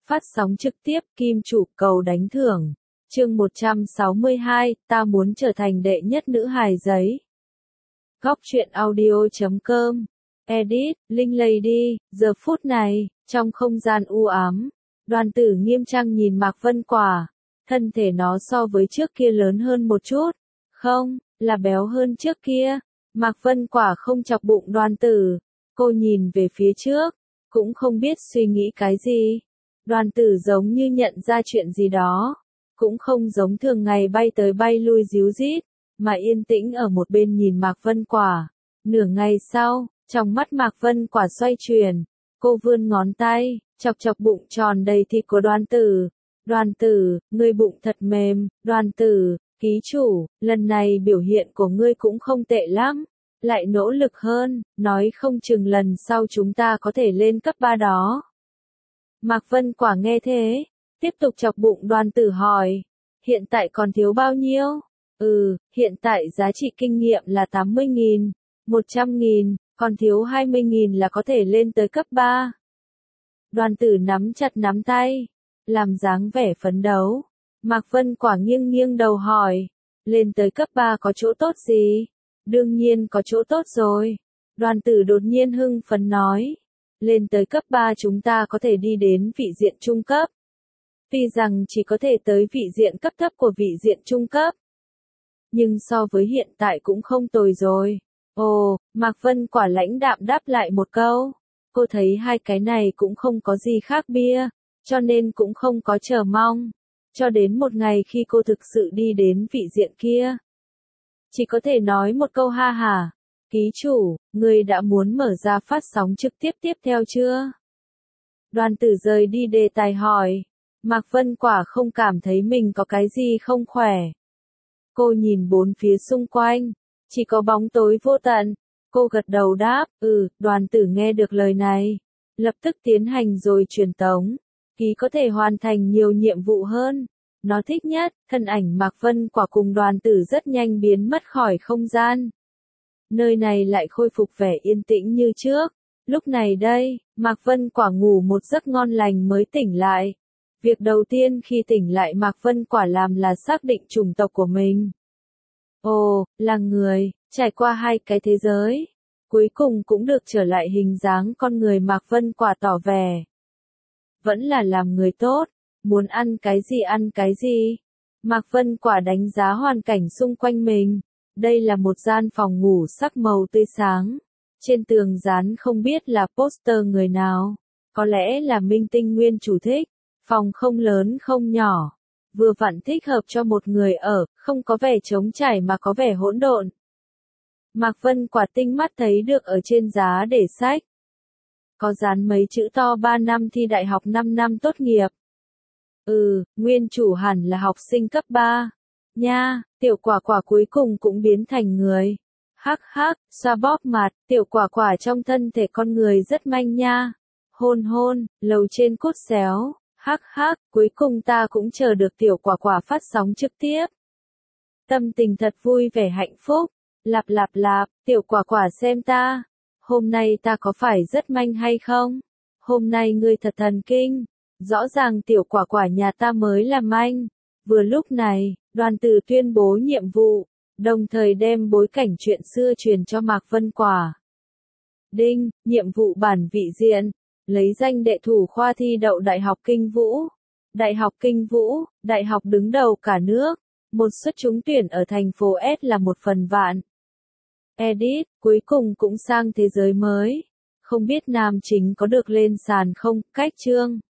Phát sóng trực tiếp Kim Chủ cầu đánh thưởng. Chương 162, ta muốn trở thành đệ nhất nữ hài giấy. Góc truyện audio.com. Edit, Linh Lady. Giờ phút này, trong không gian u ám, Đoàn Tử nghiêm trang nhìn Mạc Vân Quả. Thân thể nó so với trước kia lớn hơn một chút. Không, là béo hơn trước kia. Mạc Vân Quả không chọc bụng Đoàn Tử. Cô nhìn về phía trước, cũng không biết suy nghĩ cái gì. Đoàn Tử giống như nhận ra chuyện gì đó, cũng không giống thường ngày bay tới bay lui ríu rít, mà yên tĩnh ở một bên nhìn Mạc Vân Quả. Nửa ngày sau, trong mắt Mạc Vân Quả xoay chuyển, cô vươn ngón tay, chọc chọc bụng tròn đầy thịt của Đoàn Tử. Đoàn Tử, ngươi bụng thật mềm. Đoàn Tử, ký chủ, lần này biểu hiện của ngươi cũng không tệ lắm, lại nỗ lực hơn, nói không chừng lần sau chúng ta có thể lên cấp 3 đó. Mạc Vân Quả nghe thế, tiếp tục chọc bụng Đoàn Tử hỏi, hiện tại còn thiếu bao nhiêu? Hiện tại giá trị kinh nghiệm là 80.000, 100.000, còn thiếu 20.000 là có thể lên tới cấp 3. Đoàn Tử nắm chặt nắm tay, làm dáng vẻ phấn đấu. Mạc Vân Quả nghiêng nghiêng đầu hỏi, lên tới cấp 3 có chỗ tốt gì? Đương nhiên có chỗ tốt rồi. Đoàn Tử đột nhiên hưng phấn nói, lên tới cấp 3 chúng ta có thể đi đến vị diện trung cấp. Tuy rằng chỉ có thể tới vị diện cấp thấp của vị diện trung cấp, nhưng so với hiện tại cũng không tồi rồi. Ồ, Mạc Vân Quả lãnh đạm đáp lại một câu. Cô thấy hai cái này cũng không có gì khác biệt, cho nên cũng không có chờ mong. Cho đến một ngày khi cô thực sự đi đến vị diện kia, chỉ có thể nói một câu ha hả. Ký chủ, ngươi đã muốn mở ra phát sóng trực tiếp tiếp theo chưa? Đoàn Tử rời đi đề tài hỏi. Mạc Vân Quả không cảm thấy mình có cái gì không khỏe. Cô nhìn bốn phía xung quanh, chỉ có bóng tối vô tận. Cô gật đầu đáp, Đoàn Tử nghe được lời này, lập tức tiến hành rồi truyền tống. Ký có thể hoàn thành nhiều nhiệm vụ hơn. Nó thích nhất, thân ảnh Mạc Vân Quả cùng Đoàn Tử rất nhanh biến mất khỏi không gian. Nơi này lại khôi phục vẻ yên tĩnh như trước. Lúc này đây, Mạc Vân Quả ngủ một giấc ngon lành mới tỉnh lại. Việc đầu tiên khi tỉnh lại Mạc Vân Quả làm là xác định chủng tộc của mình. Ồ, là người, trải qua hai cái thế giới. Cuối cùng cũng được trở lại hình dáng con người. Mạc Vân Quả tỏ vẻ vẫn là làm người tốt, muốn ăn cái gì ăn cái gì. Mạc Vân Quả đánh giá hoàn cảnh xung quanh mình. Đây là một gian phòng ngủ sắc màu tươi sáng. Trên tường dán không biết là poster người nào. Có lẽ là minh tinh nguyên chủ thích. Phòng không lớn không nhỏ. Vừa vặn thích hợp cho một người ở, không có vẻ trống trải mà có vẻ hỗn độn. Mạc Vân Quả tinh mắt thấy được ở trên giá để sách. Có dán mấy chữ to 3 năm thi đại học 5 năm tốt nghiệp. Nguyên chủ hẳn là học sinh cấp 3. Nha, Tiểu Quả Quả cuối cùng cũng biến thành người. Hắc hắc, xoa bóp mặt, Tiểu Quả Quả trong thân thể con người rất manh nha. Hôn hôn, lầu trên cút xéo. Hắc hắc, cuối cùng ta cũng chờ được Tiểu Quả Quả phát sóng trực tiếp. Tâm tình thật vui vẻ hạnh phúc. Lạp lạp lạp, Tiểu Quả Quả xem ta. Hôm nay ta có phải rất manh hay không? Hôm nay ngươi thật thần kinh. Rõ ràng Tiểu Quả Quả nhà ta mới là manh. Vừa lúc này, Đoàn Tử tuyên bố nhiệm vụ, đồng thời đem bối cảnh chuyện xưa truyền cho Mạc Vân Quả. Đinh, nhiệm vụ bản vị diện, lấy danh đệ thủ khoa thi đậu Đại học Kinh Vũ. Đại học Kinh Vũ, đại học đứng đầu cả nước. Một suất trúng tuyển ở thành phố S là 1 phần vạn. Edit, cuối cùng cũng sang thế giới mới. Không biết nam chính có được lên sàn không? Cách chương.